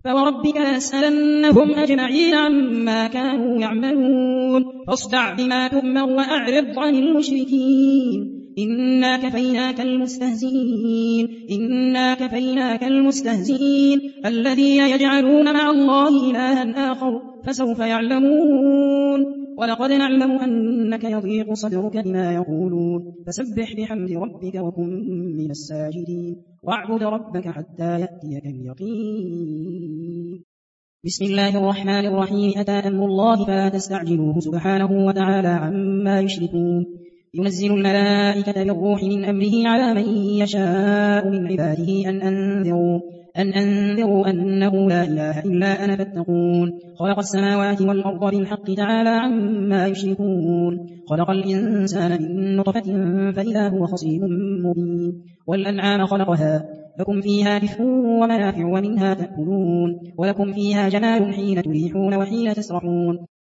فوربك لنسألنهم أجمعين عما كانوا يعملون فاصدع بما تؤمر وأعرض عن المشركين إنا كفيناك المستهزئين الذين يجعلون مع الله إلها آخر فسوف يعلمون ولقد نعلم أنك يضيق صدرك بما يقولون فسبح بحمد ربك وكن من الساجدين واعبد ربك حتى يأتيك اليقين بسم الله الرحمن الرحيم أتى أمر الله فلا تستعجلوه سبحانه وتعالى عما يشركون ينزل الملائكة بالروح من أمره على من يشاء من عباده أن أنذروا أنه لا إله إلا أنا فاتقون خلق السماوات والأرض بالحق تعالى عما يشركون خلق الإنسان من نطفة فإذا هو خصيم مبين والأنعام خلقها لكم فيها دفء ومنافع ومنها تأكلون ولكم فيها جمال حين تريحون وحين تسرحون